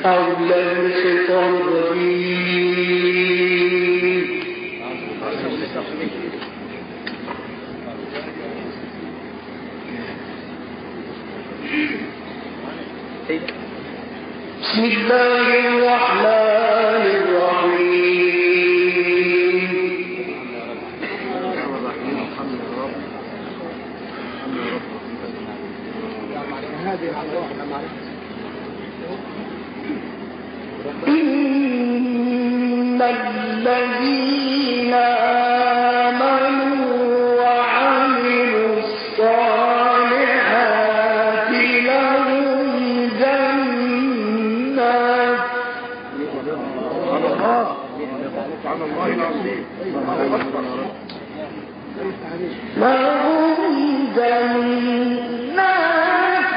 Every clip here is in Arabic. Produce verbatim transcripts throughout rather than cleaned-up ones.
أعوذ بالله من الشيطان الرجيم. بسم الله الرحمن الرحيم. إن الذين آمنوا وعملوا الصالحات لهم جنات لهم جنات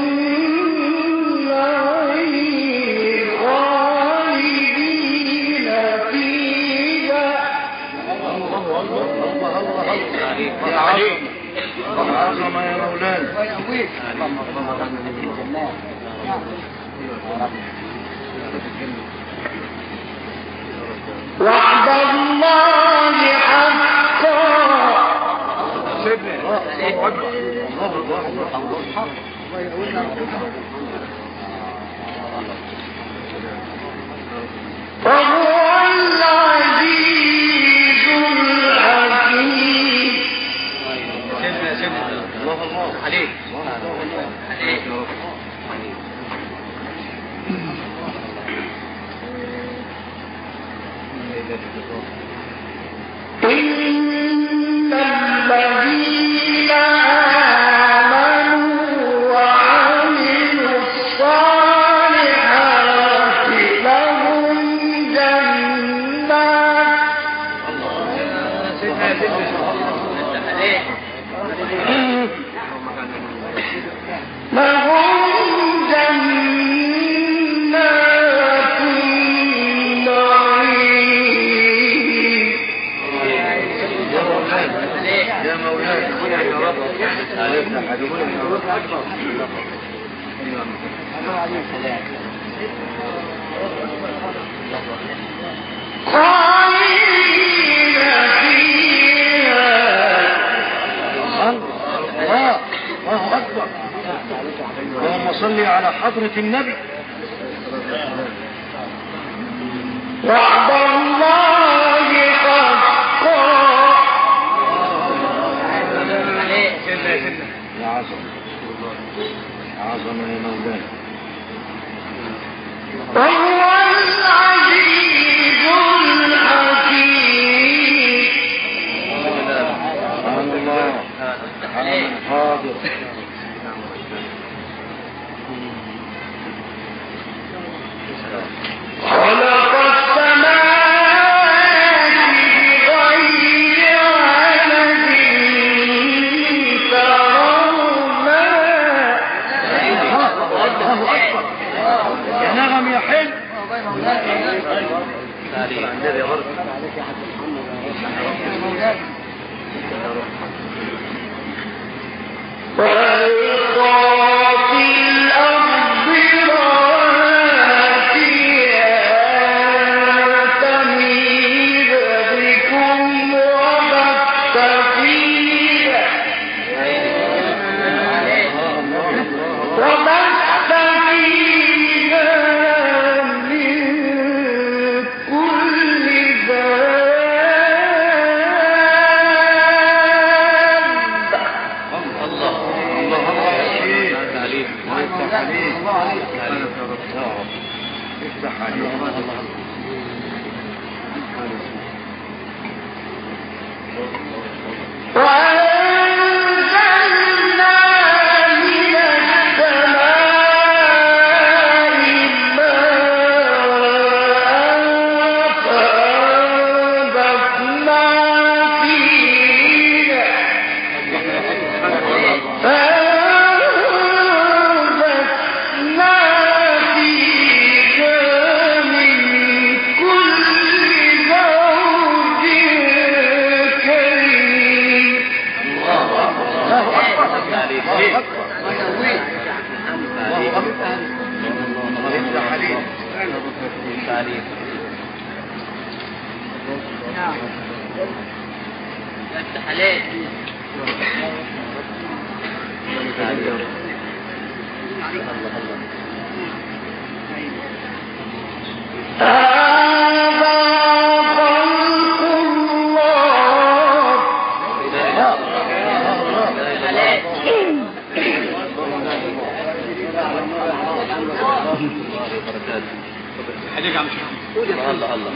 العظمة يا مولانا. وعد الله حقا. وهو العزيز الحكيم. الله الله عليك عليك. إن الذين آمنوا وعملوا الصالحات لهم جنات لهم جنات النعيم. يا مولانا يا رب علينا خالدين فيها. الله الله أكبر. اللهم صل على حضرة النبي. وعد الله حقا. يا عظم عظم يا مولانا. وهو العزيز الحكيم. سبحان الله حاضر. خلق السماوات بغير عمد ترونها. يا نغم يا حلو. وألقى في الأرض رواسيها تميد بكم وبث فيها وبث فيها من كل دابة. افتح عليك. وأنزلنا من السماء ماء فأنبتنا فيه فأنبتنا فيه من كل زوج كريم. تعليم. نعم. حلال. الله الله.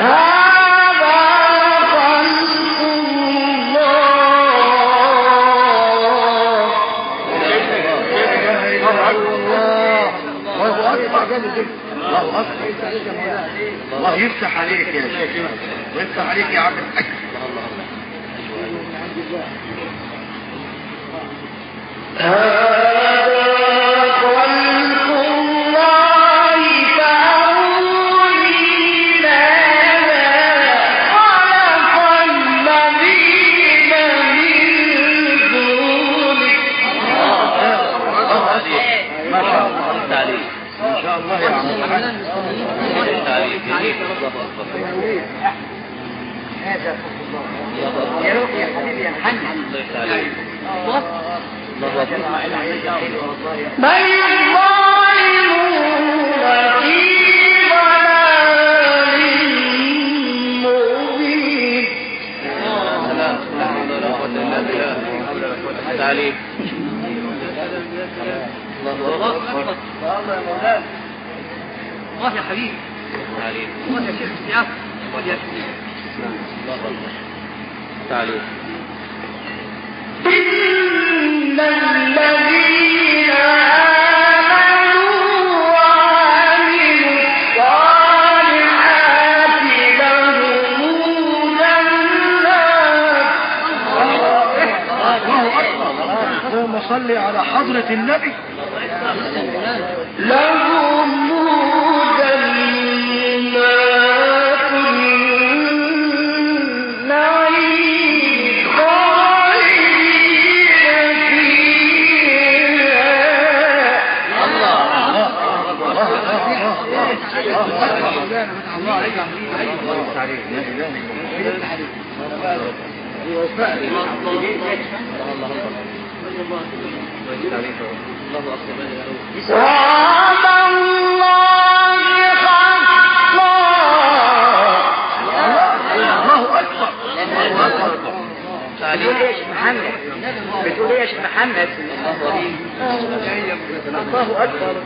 الله يفتح عليك يا شيخ ويفتح عليك يا عبد الحق. الله يا حبيبي. الله يا شيخ السياسة. الله يا شيخ. تعالوا. إن الذين آمنوا وعملوا الصالحات لهم جنات. اللهم صل على حضرة النبي. لهم بتقول ايه يا شيخ محمد؟ الله اكبر.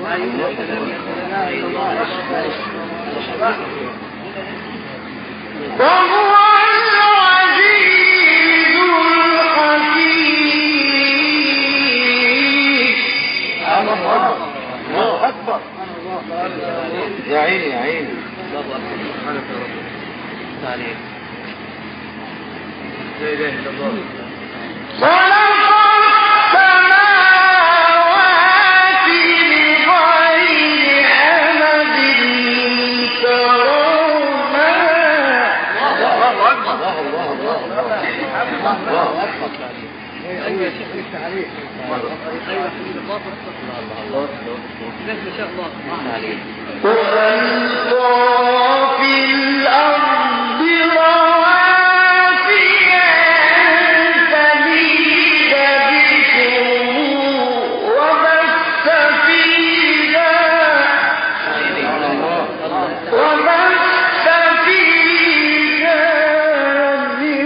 وهو العزيز الحكيم. الله اكبر. يا عيني يا عيني. الله اكبر. سبحانك يا رب. تعليم. لا اله الا الله. خلق السماوات بغير عمد ترونها. الله اكبر. الله الله الله الله اكبر. ايوه يا شيخ لسه عليك. ايوه الله الله ما شاء الله. وألقى في الأرض رواسي أن تميد بكم وبث فيها وبث فيها من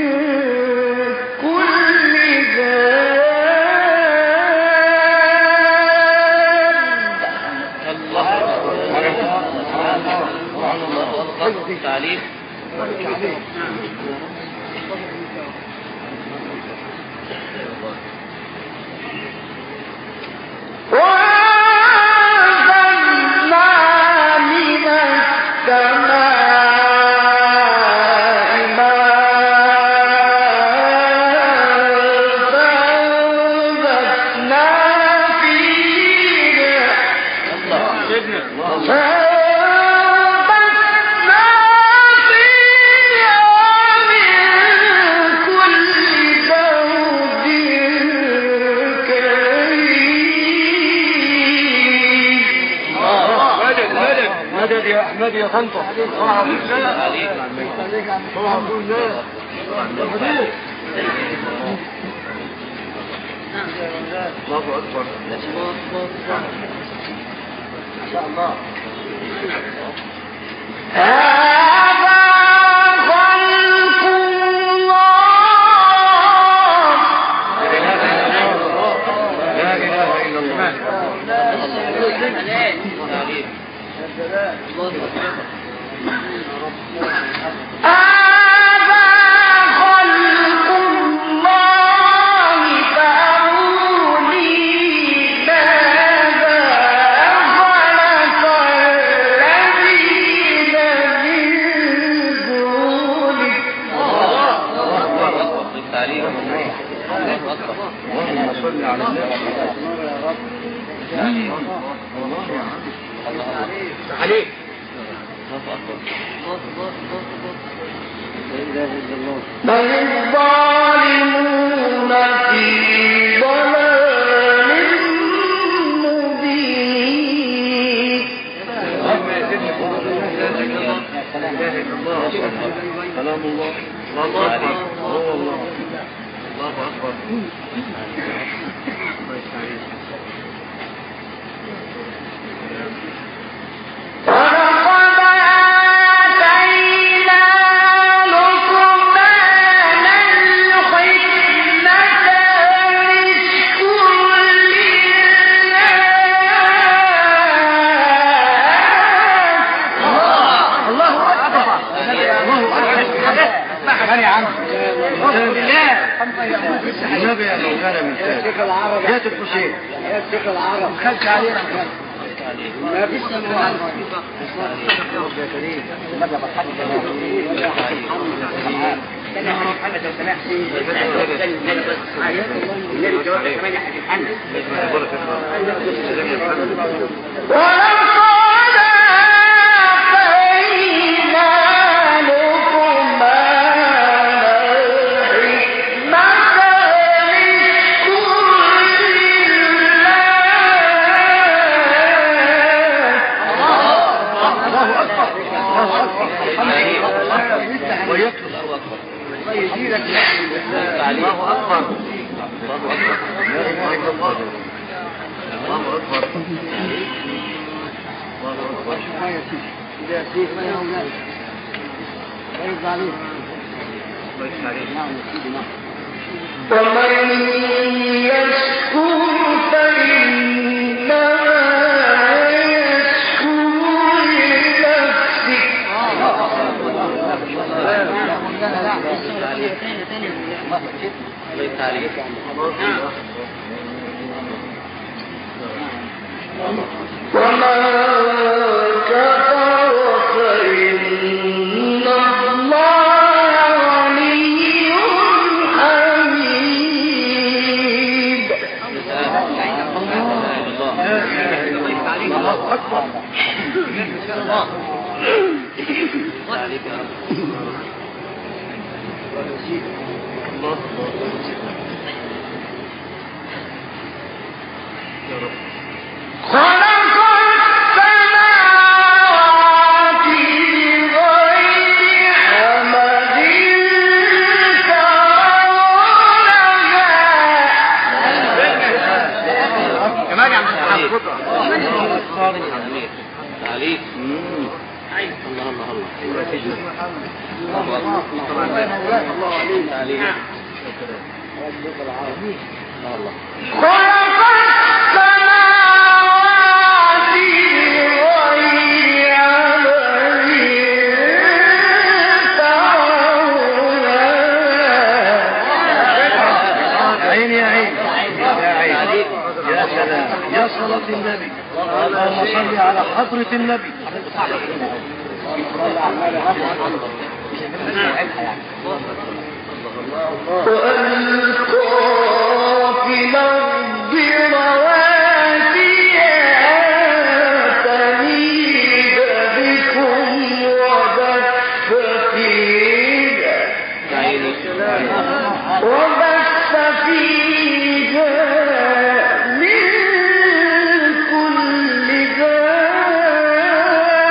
كل دابة. تعليم. وأنزلنا من السماء ماء فأنبتنا فيه مدد يا احمد يا طنطا صباح الخير صباح الخير الله اكبر ما شاء الله عليك بل الظالمون في ضلال مبين. كلام الله الله أكبر الله أكبر. النبي يا مولانا من شيخ العرب جات الحسين يا شيخ العرب خلت علينا ما فيش سماع يا كريم النبي بحق انا محمد لو سمحت النبي جواب كمان يا حبيب محمد ويطلب الله أكبر ويجيرك الله أكبر الله أكبر لا إله إلا الله الله أكبر الله أكبر إذا يسيك ما يوم ذلك ويرضى عليه ويرضى عليه ومن يشكر فإنما وما كفر فإن الله غني حميد. الله أكبر خلق السماوات بغير حمد ترونها. كمان يا عم عليك الله الله الله خلق السماوات بغير عمد ترونها. عين يا عين يا عين يا سلام يا صلاة النبي اللهم صل على حضرة النبي. وألقى في الأرض رواسي تميد بكم وبث فيها وبث فيها من كل دابة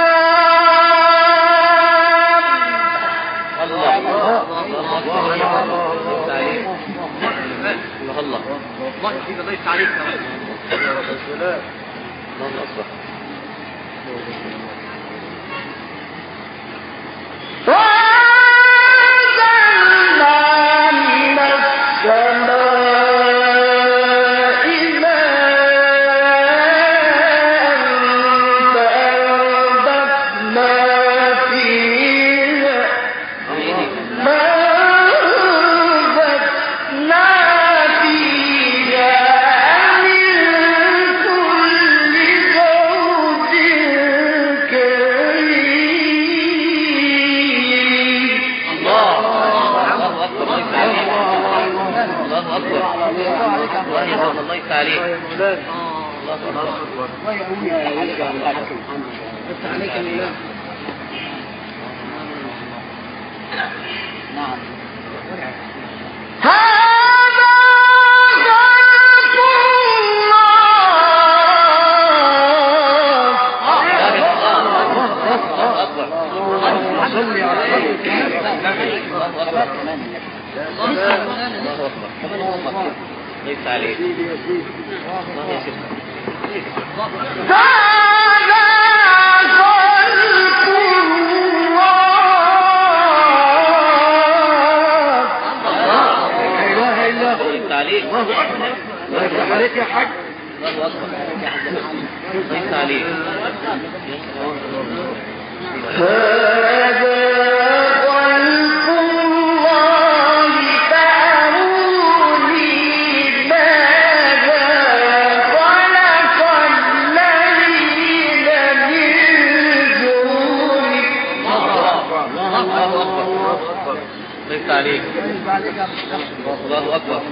الله أكبر.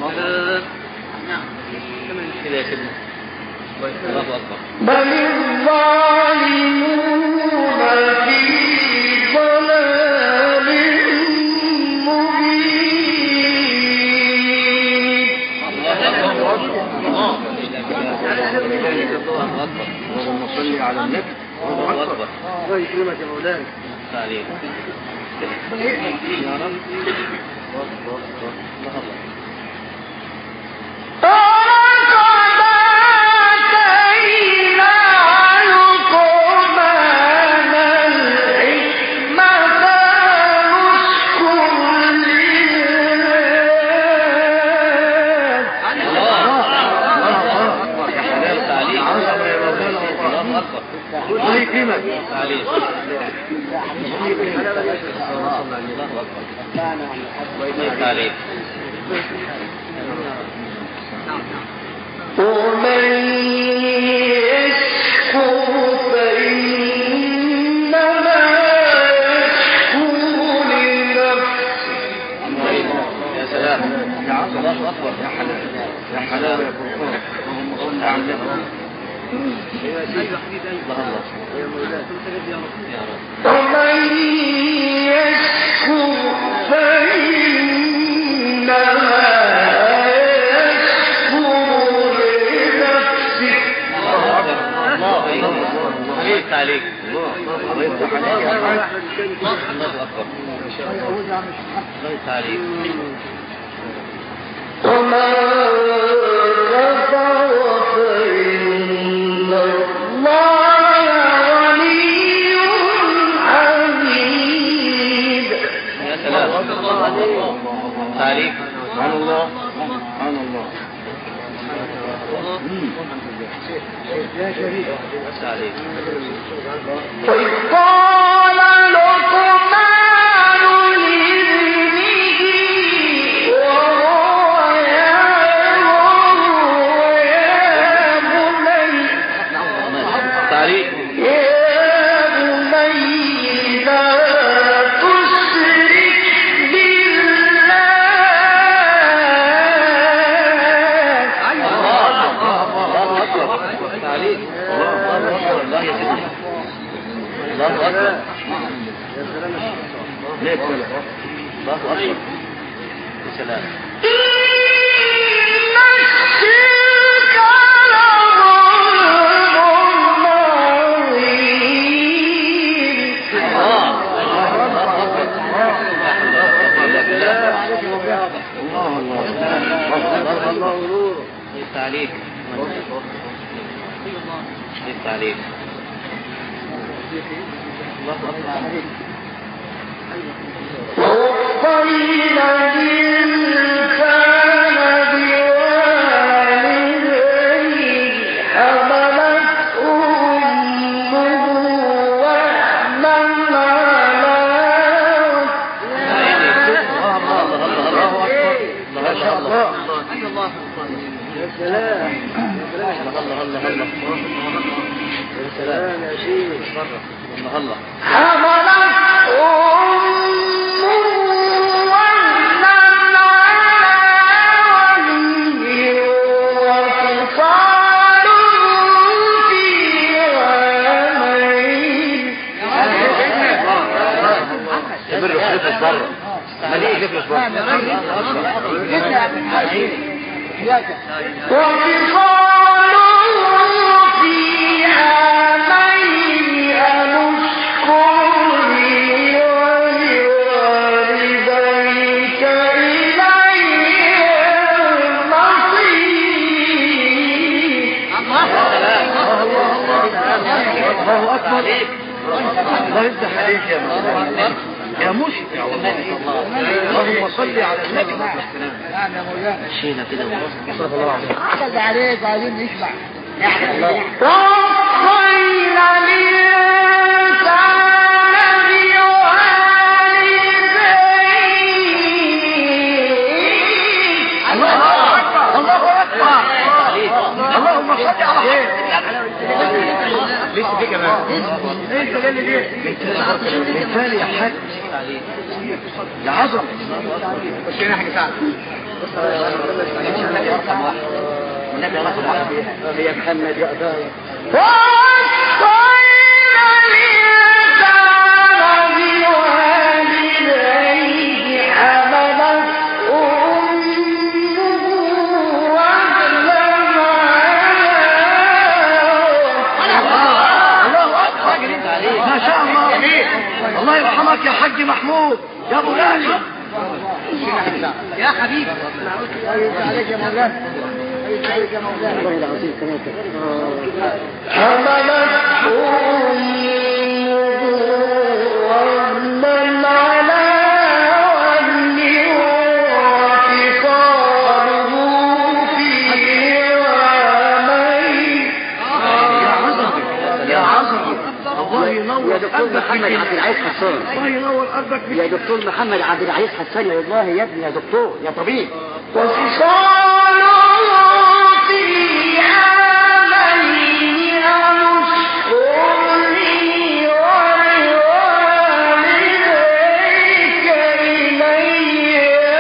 كده يا سيدنا. الله أكبر. بل الظالمون في ضلال مبين. الله أكبر. اللهم صل على النبي. الله أكبر. الله يكرمك يا مولانا. عليك. يا رب. ومن يشكر فإنما يشكر لنفسه. يا سلام. الله أكبر. يا حلال يا حلال يا فرقان. اللهم صل على النبي. ومن يشكر فإنما عليك عليك الله يفتح عليك يا حاج. الله أكبر. الله يفتح عليك. وما كفر فإن الله غني حميد. يا سلام. عليك. سبحان الله سبحان الله. يا شريف عليك. وإذ قال لقمان لابنه وهو يعظه يا بني عليك. يا بني لا تشرك بالله. عليك. الله أكبر. الله يا سيدنا. الله أكبر. يا سلام ليك ولا الله أكبر. يا سلام. إن الشرك لظلم عظيم. الله أكبر. الله الله الله نور. عليك. عليك. ووصينا الإنسان بوالديه حملته أمه وهنا على ما شاء الله. يا سلام. الله الله الله يا سلام يا شيخ. الله الله. حملته أمه وهنا على وهن وفصاله في عامين. يبر يخلفش بره. ما ليه يخلفش بره. وفصاله في عامين أن اشكر لي ولوالديك إلي المصير. الله أكبر. الله يفتح عليك يا مولانا. يا مشفع والله. اللهم صل على النبي. نعم يا مولانا. شينا كده. صلى الله عليه وسلم. عدد عليك عايزين نشبع. ووصينا الإنسان بوالديه. الله أكبر. الله أكبر. اللهم صل على حبيبك. لسه في كمان. انت اللي دي مثال يا حاج يا عظم. بس هنا حاجه ساعه النبي رقم واحد. النبي رقم واحد. يا محمد يا أبايا. ووصينا الإنسان بوالديه حملته أمه وهنا الله أكبر. ما شاء الله. الله يرحمك يا حاج محمود يا ابو غالي. يا حبيبي. عليك يا مولانا. عليك يا مولانا. والله العظيم ثلاثة. حملته أمه وهنا على وهن وفصاله في عامين. يا عظمة يا عظمة. الله ينور يا دكتور محمد عبد العزيز حسان. الله ينور قلبك. يا دكتور محمد عبد العزيز حسان والله يا ابني يا دكتور يا طبيب. وفصاله في عامين أن اشكر لي ولوالديك إلي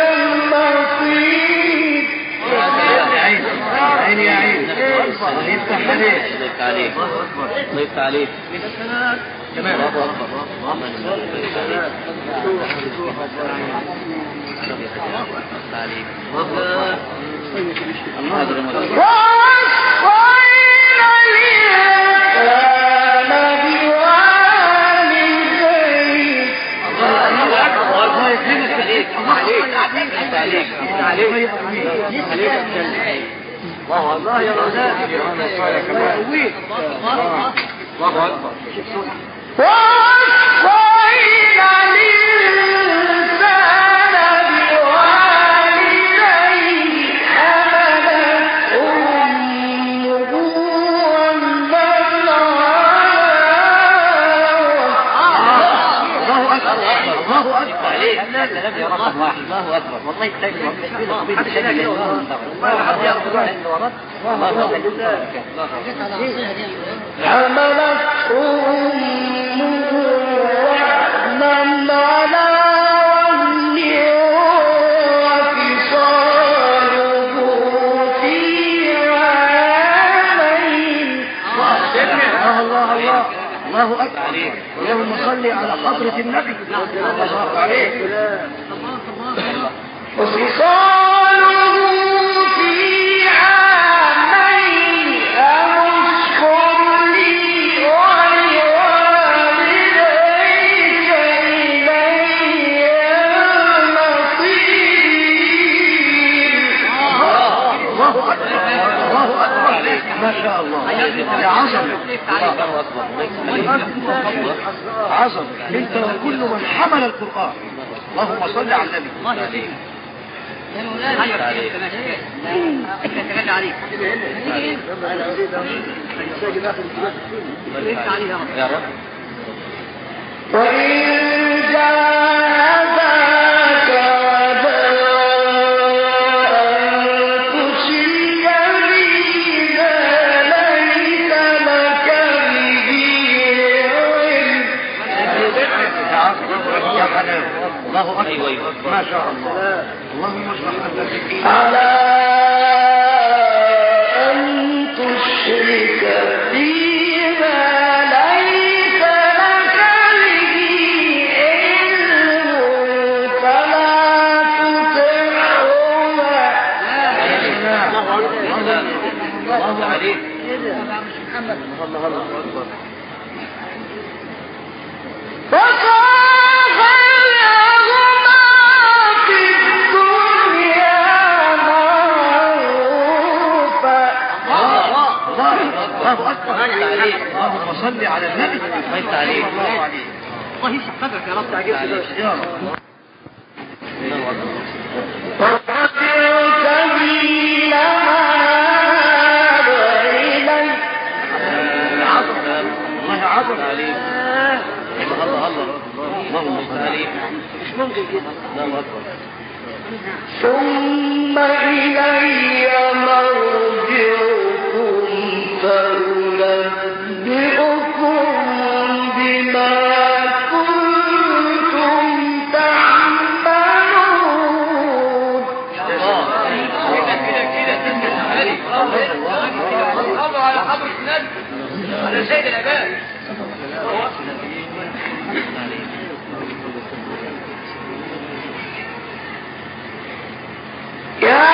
المصير. يا عين عين يا عين. الله يفتح عليك. الله يفتح عليك. الله يفتح عليك. كمان. الله أكبر. ووصينا الإنسان بوالديه. الله يكرمك عليك. الله عليك. عليك. الله الله يا رزاق. الله يقويك. الله أكبر. ووصينا الإنسان بوالديه حملته أمه وهنا الله أكبر. الله أكبر. عليك. النبي رقم واحد. الله أكبر. والله يحتاج حملته أمه وهنا على وهن وفصاله في عامين. الله الله الله. الله أكبر. اللهم صل على حضرة النبي. الله عليك. وفصاله في عامين أن اشكر لي ولوالديك إلي المصير. الله أكبر. الله أكبر. ما شاء الله. يا عظمة. الله أكبر. عظم انت وكل من حمل القرآن. اللهم صل على النبي. الله يهديك يا مولانا. ايوه كمان عليك يا رب. وإن جاهداك على أن تشرك بي ما ليس لك به علم يا حلال. الله أكبر. أيوة أيوة. ما شاء الله. اللهم اشرح لنا على أن تشرك بي ما ليس لك به علم فلا تطعهما الله عليك. وصاحبهما في الدنيا معروفا. الله أكبر. اللهم صل على النبي. الله عليك. الله عليه. الله يفتح صدرك يا رب. يا رب. وقد سبيل ما إليه الله عظم عليك. الله الله. اللهم صل عليك. مش ممكن كده. الله أكبر. ثم إلي مرجعكم فأنبئكم بما كنتم تعملون. كده كده كده الله على حضرة النبي على سيد العباد. يا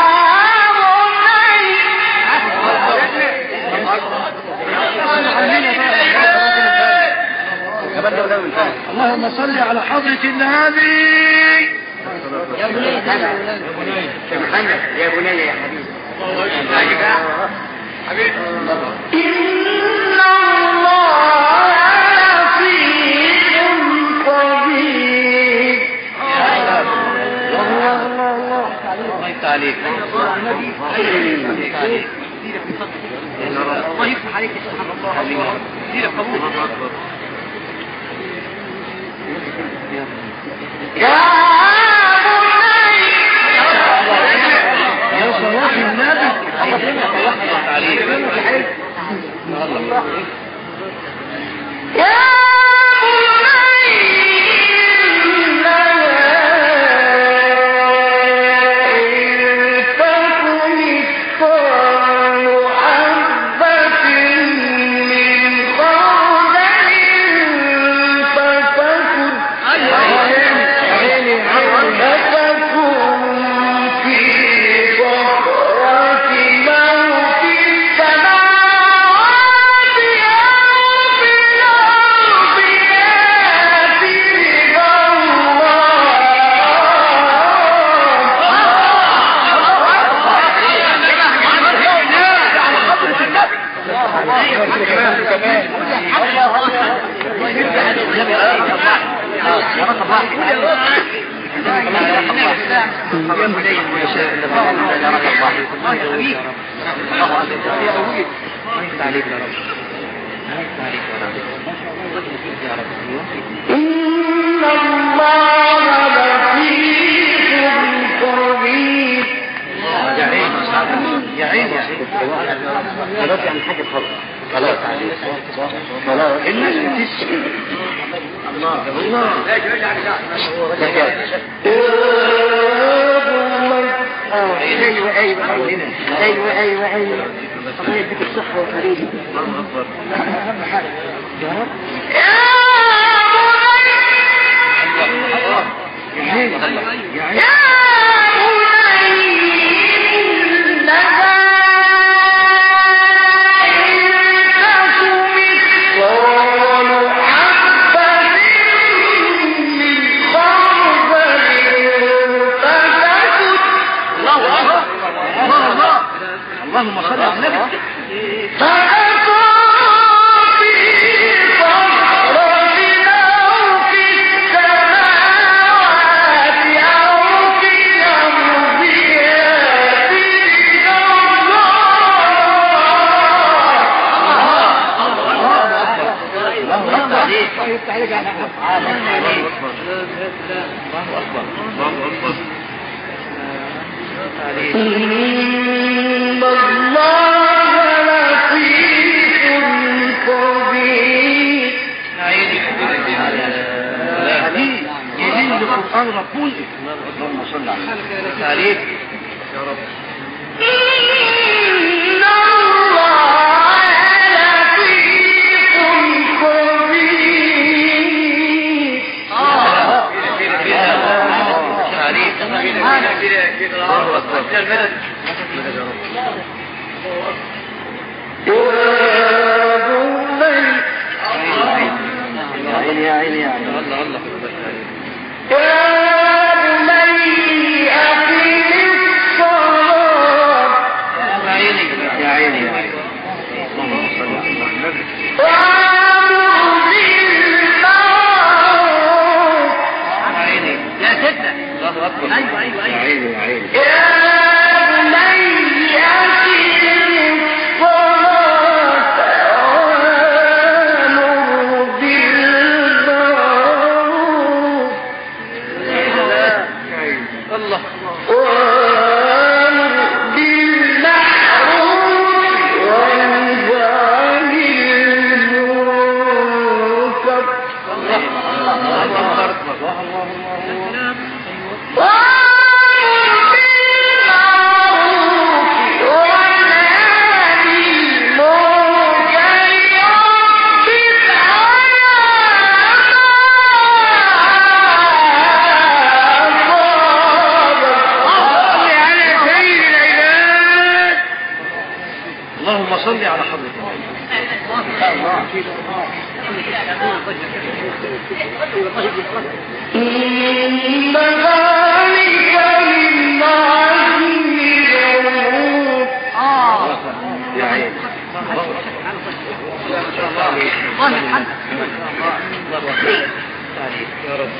اللهم صل على حضرة النبي. يا بني يا محمد يا بني يا حبيبي. إن الله لطيف خبير. الله عليك. الله يفتح عليك يا سبحان الله. ديرك قبول. يا يا صلاة النبي. يا إن الله لطيف خبير. يا عين يا عين يا خلاص يعني حاجة خلاص. خلاص خلاص الناس بتسكت. الله الله. ايوه ايوه ايوه ايوه ايوه الله يديك الصحة وفريدي. اهم حاجة يا رب. يا عين يا عين. اللهم صل على النبي. فأتوا به الله يفتح عليك على حق. الله أكبر الله أكبر. إن الله لطيف خبير. جميل جميل القرآن ربنا. اللهم صل على تعريف يا رب. إن الله لطيف خبير. تعريف الله أكبر. المدد يا عيني يا عيني يا عيني. الله الله. يا بني أقم الصلاة يا عيني يا عيني يا عيني. اللهم صل على النبي. وأمر بالمعروف. يا عيني يا ستة. الله أكبر. ايوه ايوه يا ايوه. عيني يا عيني. يا بني أقم الصلاة وأمر بالمعروف. الله وأمر بالمعروف وانهى عن المنكر. الله أكبر. اللهم صل على حضرتك. إن ذلك من عزم الأمور. يا عيني. الله يرحمك. يا رب.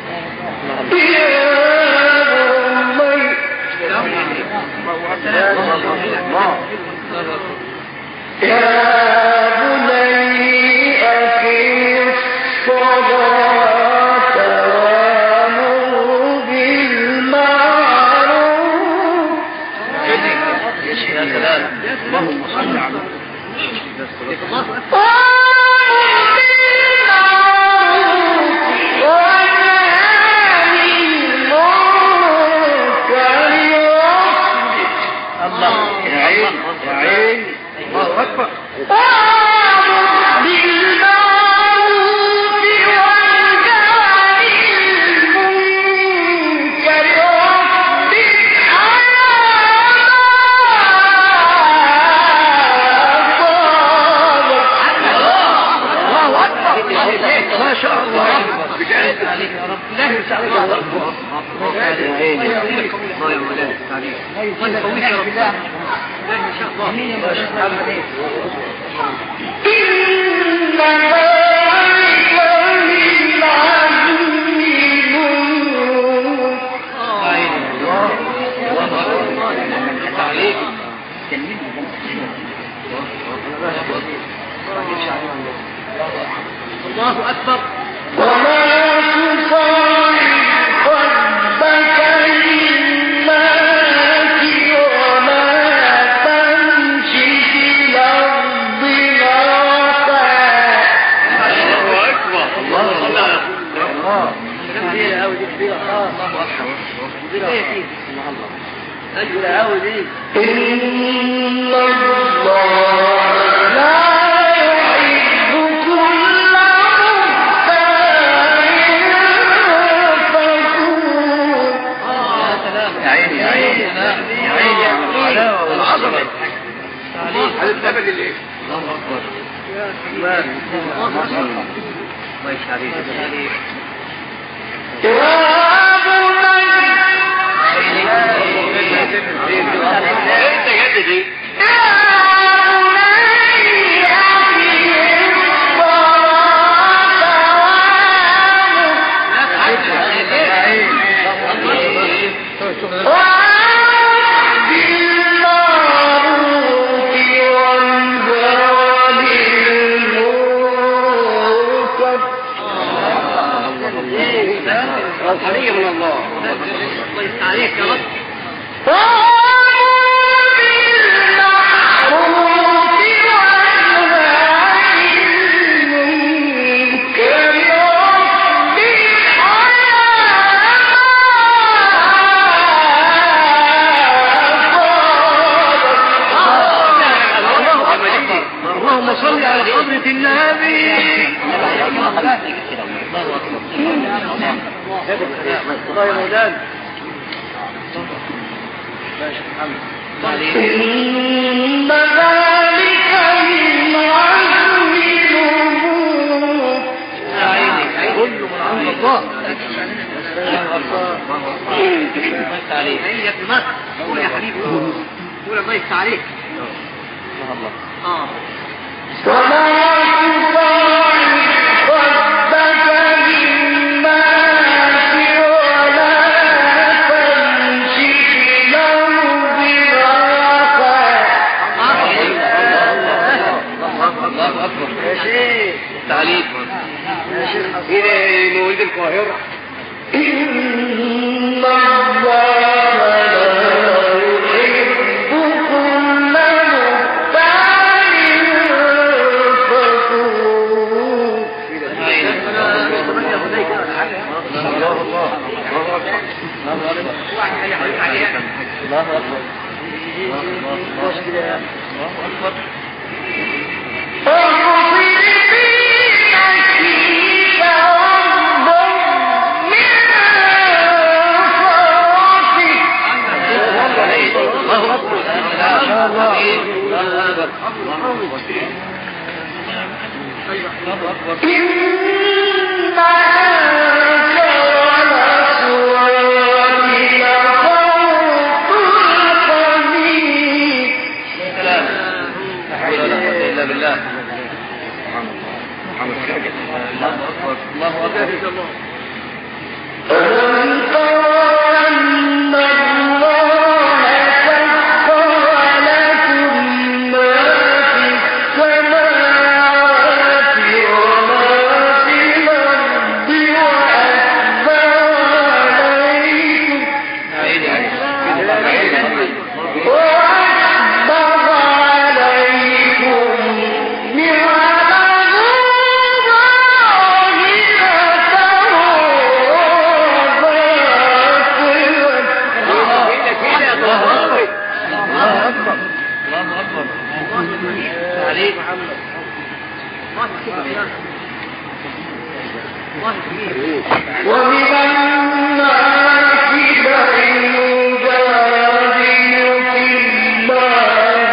يا بني أقم الصلاة وأمر بالمعروف. يا سلام. اللهم صل على الله يا عيني يا عيني. الله أكبر. ما شاء الله. عليك يا رب. لا ينسى عليك يا رب. يا عيني يا عيني. الله يا مولانا. تعريف. الله يقويك يا رب. لا ما شاء الله. إن ذلك من عزم الأمور. تعريف. الله أكبر. ولا تصاحب خدك للناس ولا تمش في الأرض مرحا. الله أكبر. الله الله. كبيرة أوي دي كبيرة. الله أكبر. كبيرة يا سيدي. أجل أوي دي. إن الله لا يحب كل مختال فخور. يا سلام. يا عيني يا عيني يا عيني يا الحلاوة والعظمة. هذا الثمن اللي الله أكبر. الله يسعدك. يا بني انت جددي. بالمعروف وانهى عن المنكر. روحانية من الله. الله يفتح عليك يا رب. اللهم صل على حضرة النبي. الله يا مولانا. إن ذلك من عزم الأمور. كله من عند الله. هي في مصر. قول يا حبيبي قول الله يفتح عليك. اه ولا تضاعف خدك للناس ولا تمش في الأرض مرحا. الله أكبر. يا شيخ تعليق يا شيخ إيه مواليد القاهرة. إن الله الله أكبر. ومن الناس من يجادل في الله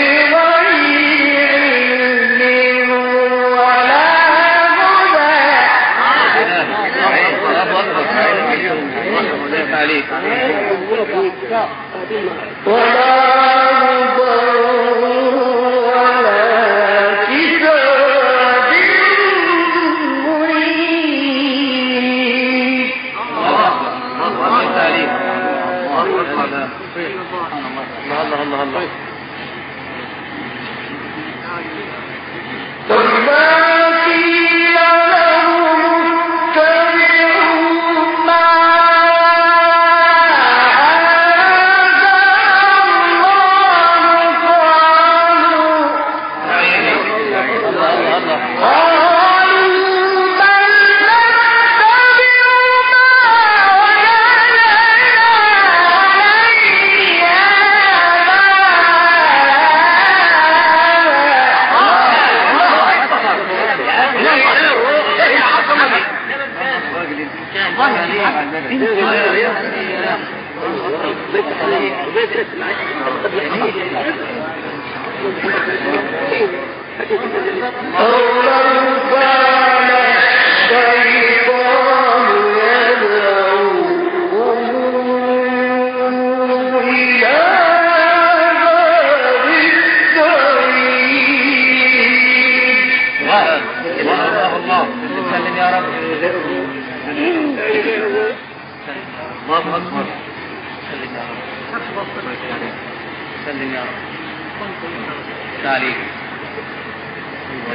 بغير علم ولا هدى ولا الله الله الله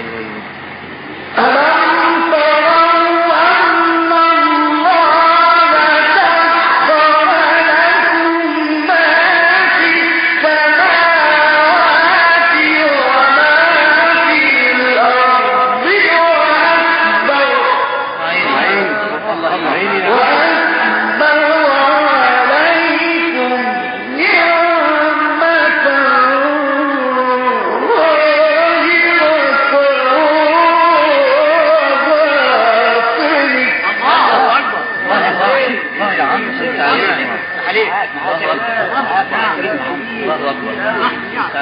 ألم تروا أن الله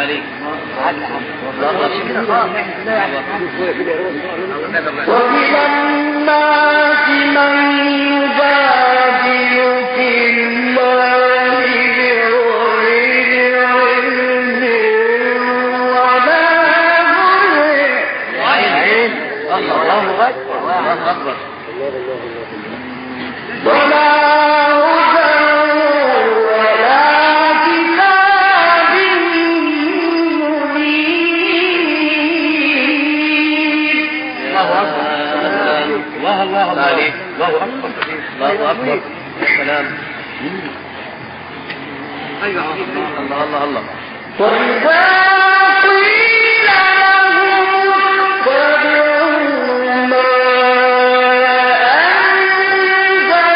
عليك. ومن الناس من يجادل في الله بغير علم ولا هدى الله أكبر الله أكبر ولا هدى ولا كتاب منير. الله أكبر الله الله عليك. الله أكبر الله أكبر. السلام. أيوة الله الله الله. وإذا قيل لهم اتبعوا ما أنزل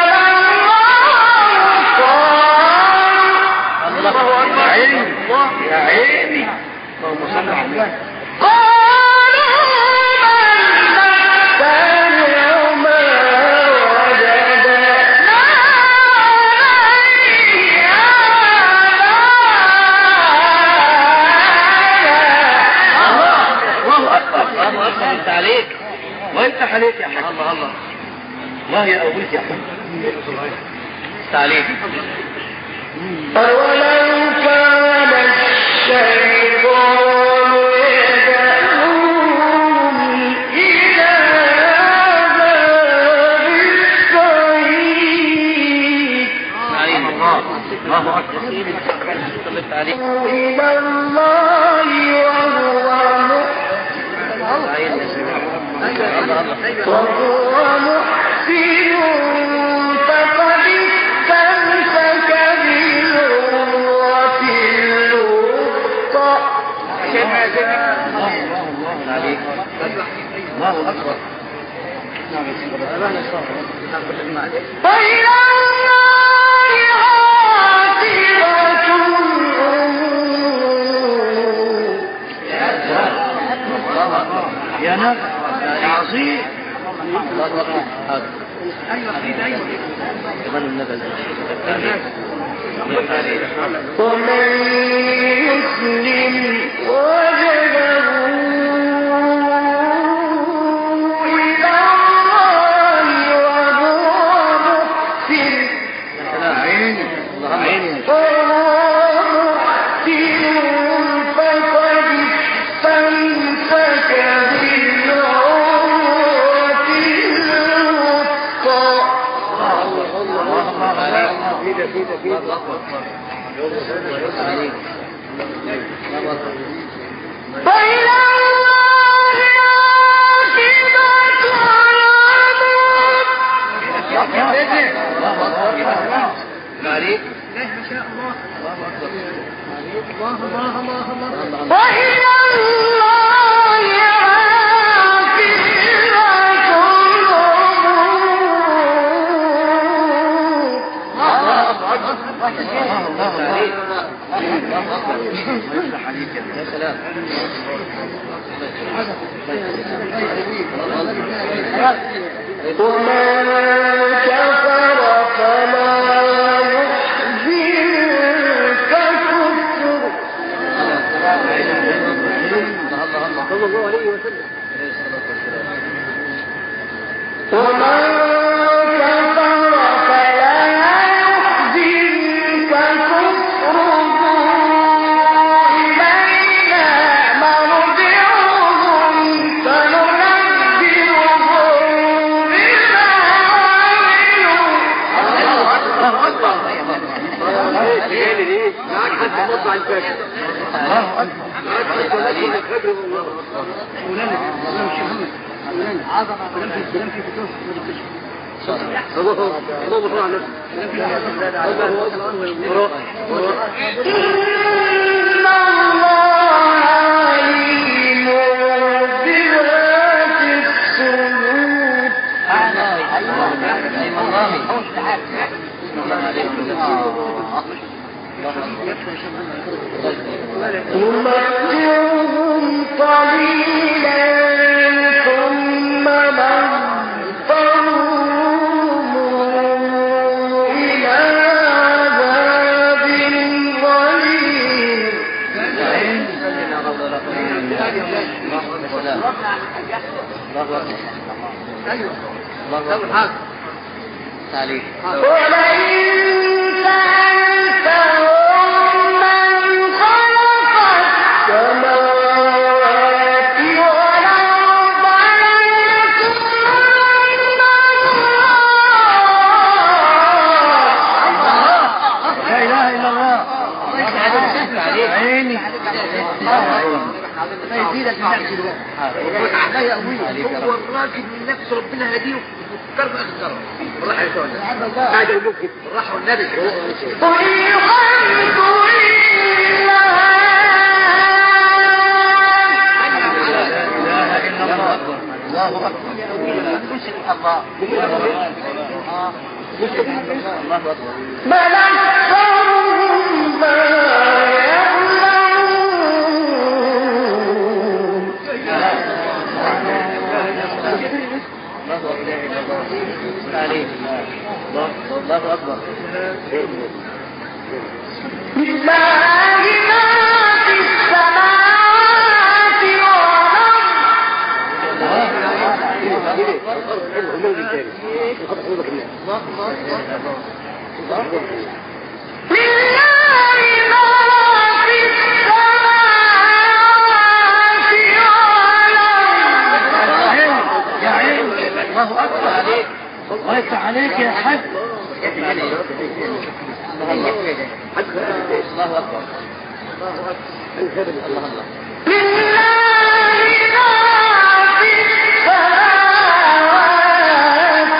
الله قالوا يا عيني يا عيني. اللهم صل على النبي. قالوا من نتبع ما وجدنا عليه آباءنا. الله أكبر الله أكبر. أنت عليك وأنت عليك يا حاج. الله الله الله يا أولك يا حاج. أنت عليك. أولو كان الشيطان يدعوهم إلى عذاب السعير الله الله أكبر. صليت عليك. إلى الله وهو وهو محسن فقد استمسك بالعروة الوثقى. الله أكبر. وإلى الله عاقبة الأمور. يا نفس يا عظيم. كمان النبل. ومن يسلم وجهه إلى الله وهو محسن عيني عيني. وهو محسن فقد استمسك بالعروة الوثقى. وإلى الله عاقبة الأمور. عليك. وإلى الله عاقبة الأمور. يا سلام. ومن كفر فلا يحزنك كفره. صلى الله عليه وسلم. ومن كفر فلا يحزنك كفره إلينا مرجعهم فننبئهم بما عملوا. معك حد مطلع الفجر. الله أكبر. معك حد مطلع الفجر والله. مولانا مولانا الشيخ محمد مولانا عظمة كلام في كلام في فتوح ما تكتشف. الله الله بطلع على نفسه. إن الله عليم بذات الصدور. نمتعهم قليلا ثم نضطرهم إلى عذاب غليظ. ايوه الله أكبر. حاجه تعليق. ولئن سألتهم من خلق السماوات والأرض ليقولن لا اله الا الله. عيني ما يزيدك من نفسه دلوقتي. لا يا ابوي هو الراجل من نفسه ربنا هديه وفكر باخره بالراحه يا شباب. هذا ممكن بالراحه والنبي. قل الحمد الله اكبر. بل أكثرهم لا يعلمون الله أكبر. لله ما في السماوات والأرض لله ما في السماوات والأرض. يا عين الله اكبر عليك. الله يفتح عليك يا حاج. الله أكبر. الله الله. لله ما في السماوات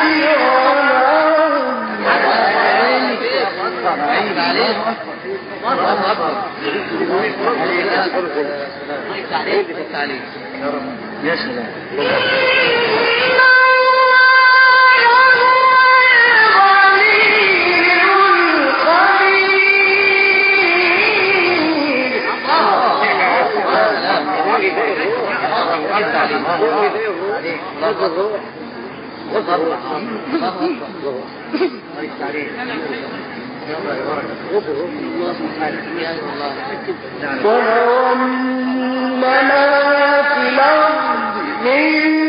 والأرض. يا سلام. وَرَمَّنَا فِي الْأَرْضِ مِن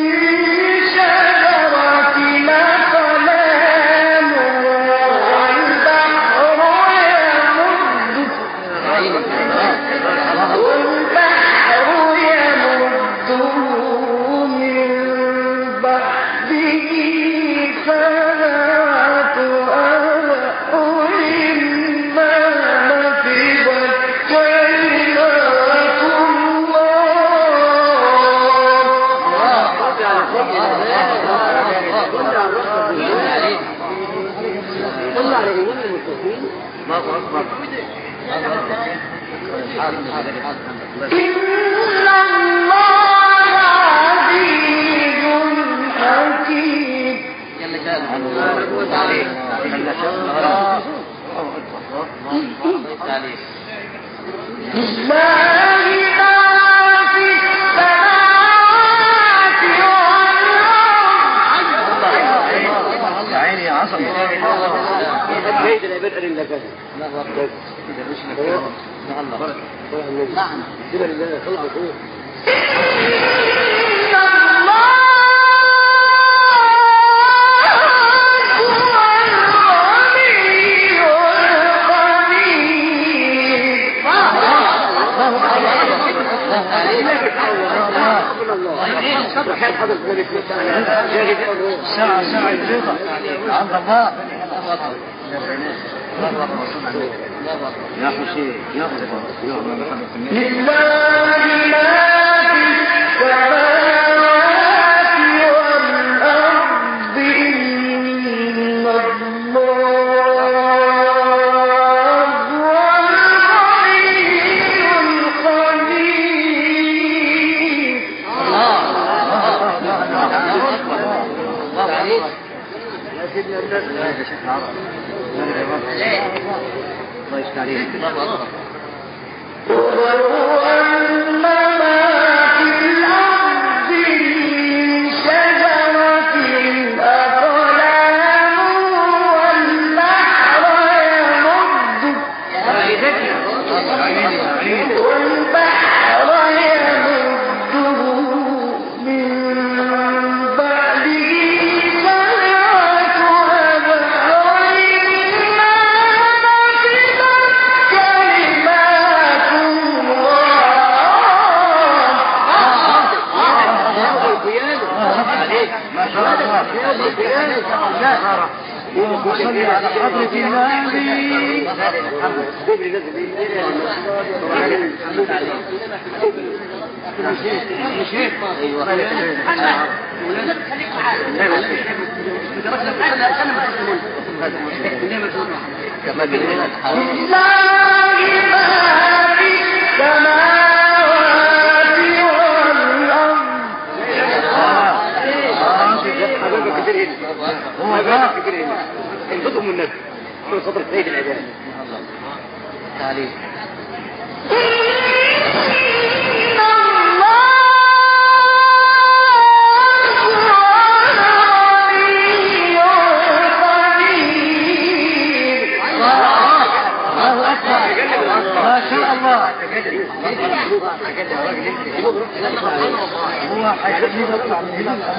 شَجَرَةٍ أَقْلَامٌ وَالْبَحْرُ يَمُدُّهُ مِن بَعْدِهِ سَبْعَةُ أَبْحُرٍ مَّا نَفِدَتْ كَلِمَاتُ إِنَّ اللَّهَ عَزِيزٌ حَكِيمٌ. جل جلاله. تعليق. تعليق. لله ما في السماوات والأرض. يا عيني يا عصر. بيت العباد إلا كذا. الله أكبر. نعم. كده لله خلق فوق. إن الله هو الغني الحميد. ساعة ساعة رضا عند الله. يا حسين يا الله. لله ما في السماوات والأرض. إن الله هو الغني الحميد. ولو أن ما في الأرض من شجرة أقلام والبحر يمده والبحر يمده من بعده وصلي على حضرة النبي. انبطهم النبي من صدر سيد العباد. تعليم ما شاء الله. هو حيخليه يطلع من هنا.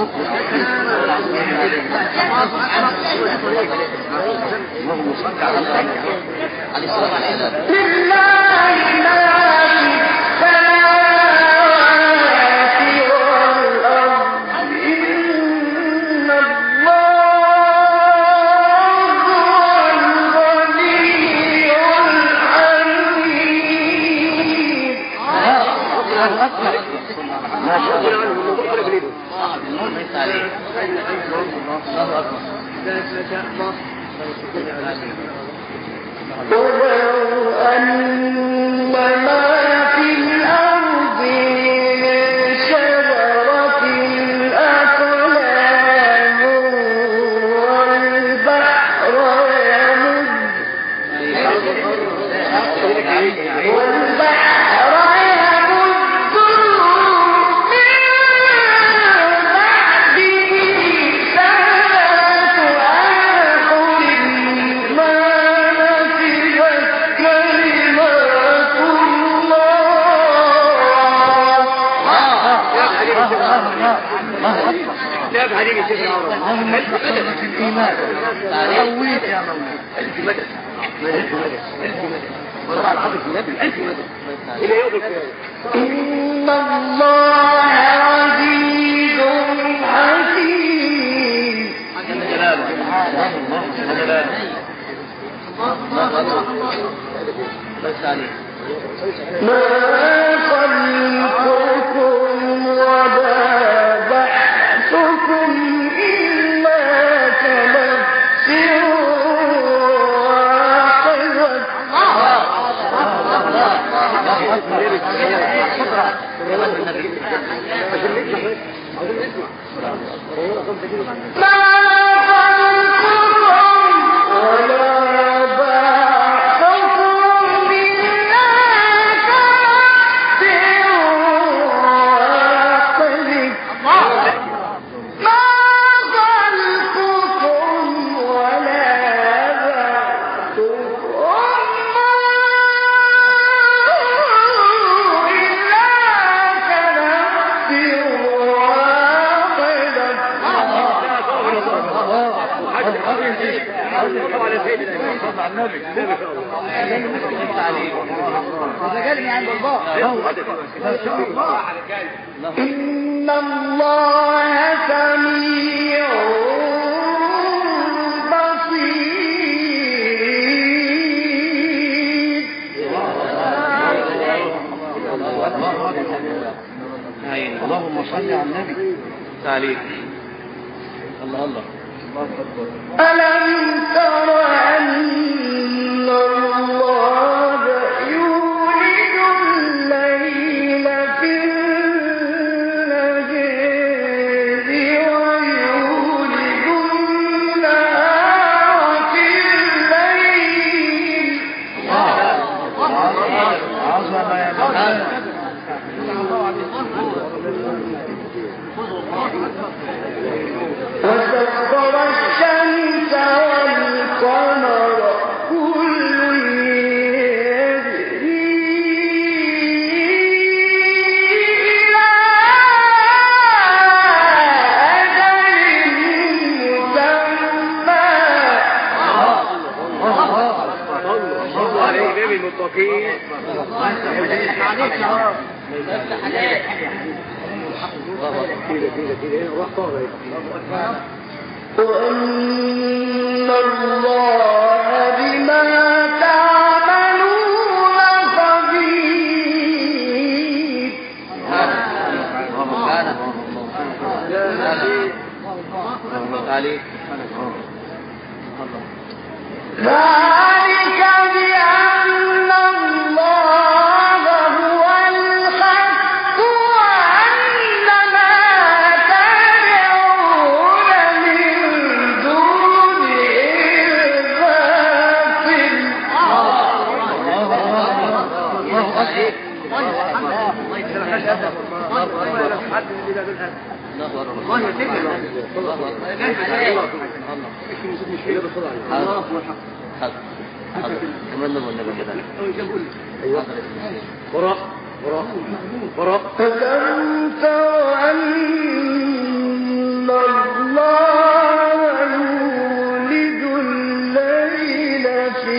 اللهم صل على النبي عليه الصلاه والسلام. لله ما في السماوات والارض ان الله ما شاء الله. ولو أن ما في الأرض من شجرة أقلام والبحر يمد والبحر لا بحديث الشيخ العرب اللهم اصلح في الإيمان قويت يا مولانا. ألف مدد ألف مدد ألف مدد ورفع الحظ في النبي ألف مدد إلى يوم القيامة. إن الله عزيز حكيم. جل جلاله جل جلاله. بس عليه ما خلقكم ولا بعثكم إلا كنفس واحدة. إن الله سميع بصير. اللهم صل على النبي عليه. الله الله. ألم تر أن الله يولد الليل في النهار ويولد النهار في الليل. عظمة يا مولانا. وسخر الشمس والقمر كل يجري إلى أجل مسمى. الله عليه نبي المتقين. وأن الله بما تعملون خبير. عليك ذلك بأن الله هو الحق وأن ما تدعون من دونه الباطل. فلم تر أن الله يولد الليل في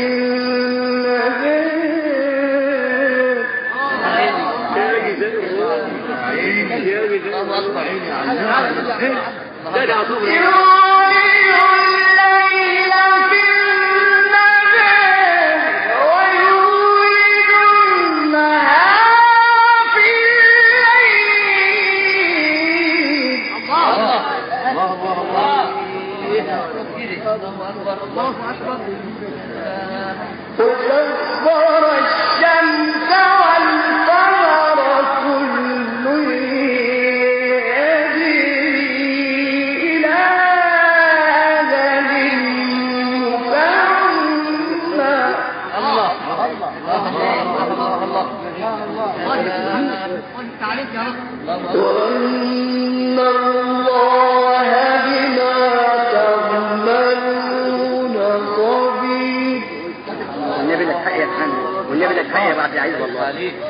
وسخر الشمس والقمر كل يجري إلى أجل مسمى. الله وأن الله بما تعملون خبير. والنبي لك حق يا محمد، والنبي لك حق يا عبد العزيز والله.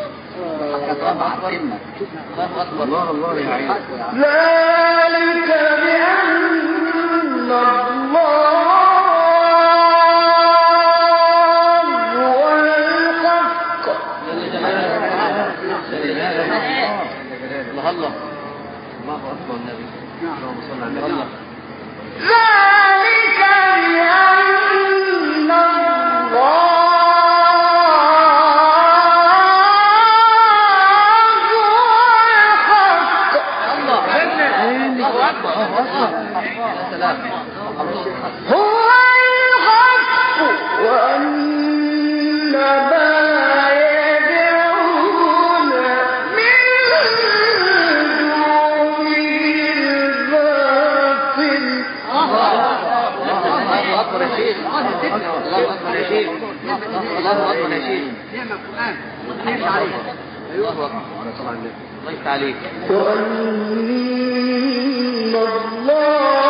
الله الله يا عيني. ذلك بأن الله هو الحق. الله الله الله أكبر النبي. اللهم صل على الله. ذلك بأن الله هو الحق وأن ما يدعون من دونه الباطل. الله أكبر يا شيخ. الله أكبر يا شيخ. الله أكبر يا شيخ. نعم القرآن. الله أكبر. الله يفتح عليك. وأن الله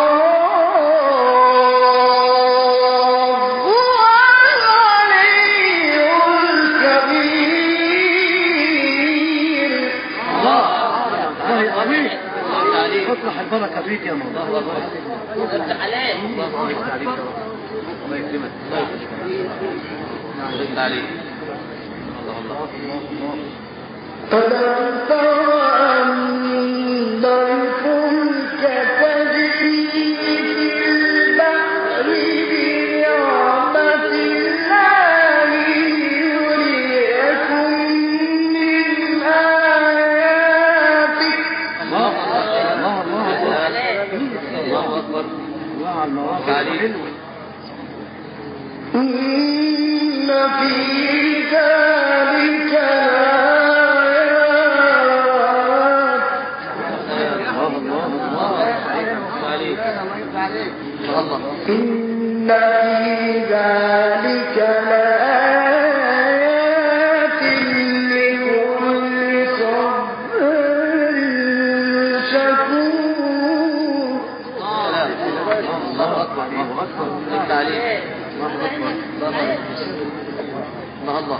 اطرح البركة فيك يا مولانا. الله أكبر. افتح عليك. الله يفتح عليك. الله يكرمك. الله يفتح عليك. الله الله. ألم تر أن الفلك تجري في البحر بنعمة الله ليريكم من آياته. الله الله الله أكبر. الله على المواقف الحلوة. إن في ذلك لآيات. إن في ذلك لآيات لكل صبار شكور. الله أكبر. الله أكبر. افتح عليك. الله أكبر. الله الله.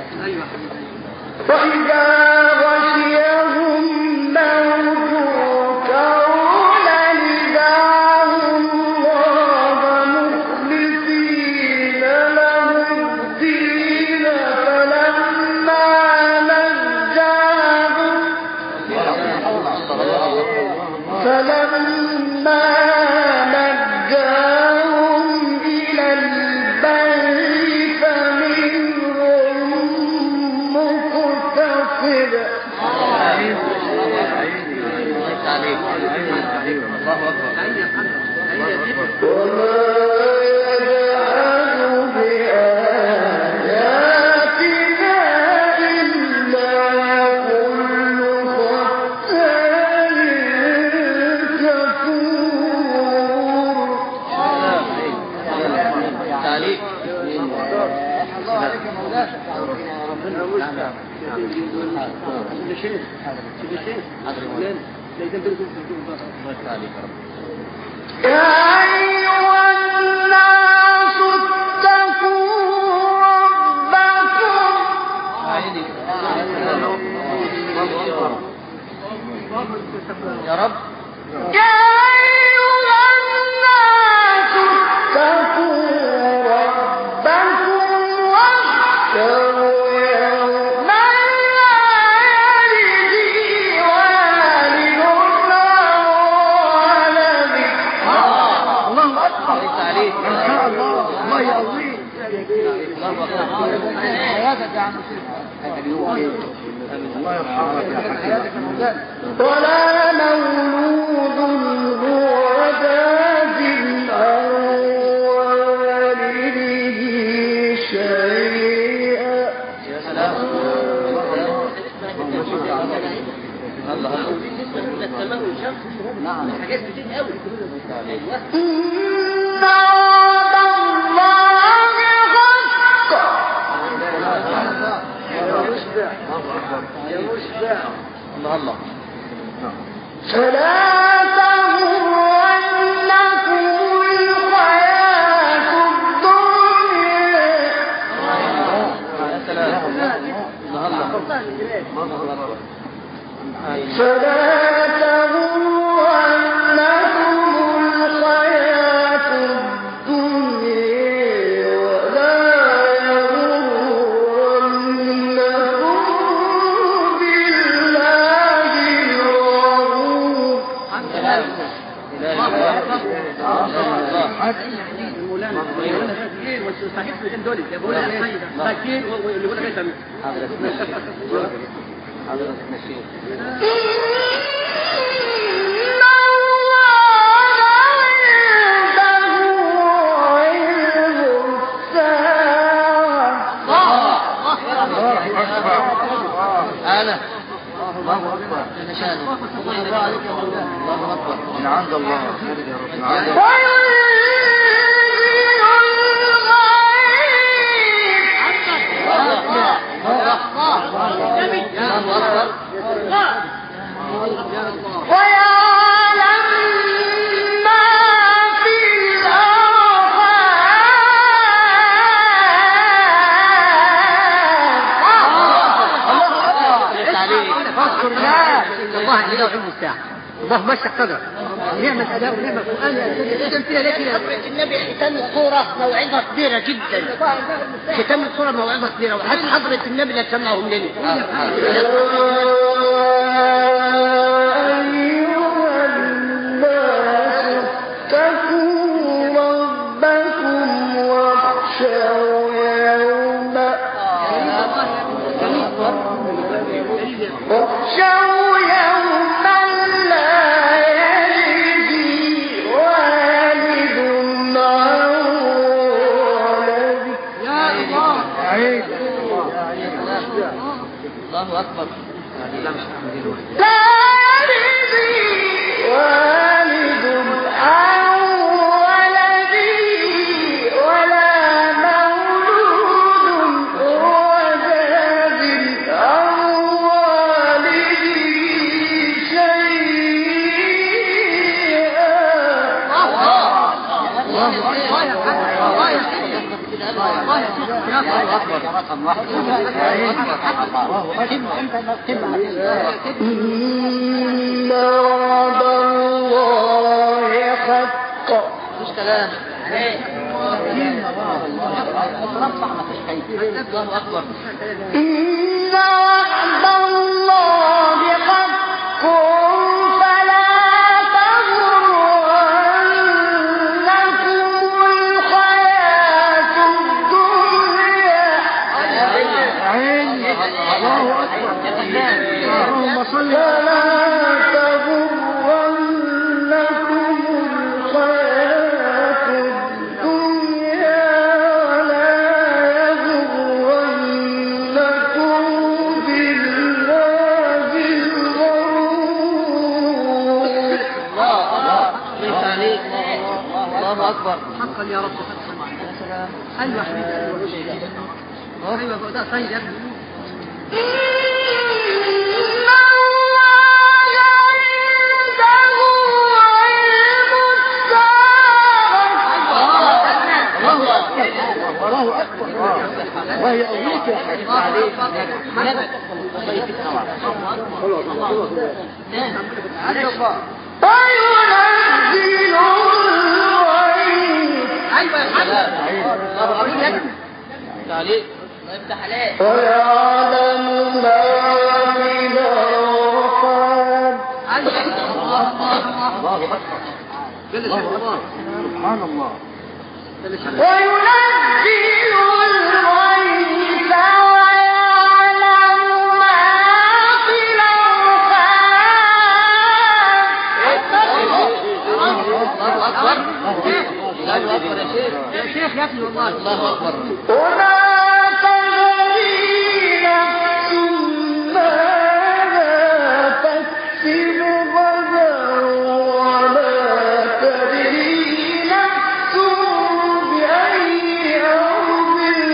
وإذا غشيهم موج كالظلل دعوا الله مخلصين له الدين فلما نجاهم فلما نجاهم عليك. الله عليك يا مولانا. ربنا وسع. كل شيء كل شيء فلان لا يدبر في الدنيا. الله عليك يا رب. يا أيها الناس اتقوا ربكم يا رب. يا أيها الناس اتقوا ربكم واخشوا يوما لا يجزي والد عن ولده. الله اكبر. الله عليك. ما شاء الله. الله يقويك. الله أكبر. حياتك يا عم سيدي. الله يرحمك يا حبيبي. ولا مولود هو جاز عن والده شيئا. يا سلام. الله الله. السماء والشمس نعم حاجات كتير قوي. إن وعد الله حق الله الله. فلا تغرنكم الحياة الدنيا. يا سلام. الله الله. فلا تغرنكم الحياة الدنيا ولا يغرنكم بالله الغرور. مولانا صحيح في دول يا مولانا ساكين واللي يقول لك انت حضرتك نشيد. إن الله عنده علم الساعة. أنا الله أكبر. الله عليك يا مولانا. الله أكبر. من عند الله. من عند الله. ويعلم ما في فاذكر الله. الله عنده علم الساعة. الله مشى قدرك. نعمة أداء ونعمة القرآن يا فيها لك حضرة النبي ختام الصورة موعظة كبيرة جدا. ختام الصورة موعظة كبيرة وحد حضرة النبي لا تسمعهم لنا. واخشوا يوما لا يجزي والد عن ولده. يا الله. عيد. الله أكبر. لا يجزي والد عن ولده ولا مولود هو جاز عن والده شيئا. إن وعد الله حق. مش كلام. الله أكبر. إن وعد الله حق فلا تغرنكم الحياة الدنيا. الله أكبر. اللهم صل فلا تغرنكم الحياة الدنيا ولا يغرنكم بالله يا رب. ايوه يا حبيبي ايوه ايوه ده طيب يا ابني. الله أكبر وهي أوليك يا حبيبي عليك ويعلم ما في الأرحام سبحان الله وينزل الغيث ويعلم ما في الأرحام يا شيخ يا ابني والله الله اكبر. وما تدري نفس ماذا تكسب غدا ولا تدري نفس بأي أرض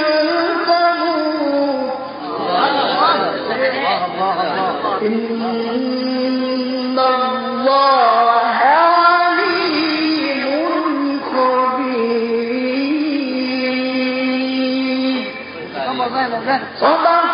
تموت إن الله عليم خبير. صدق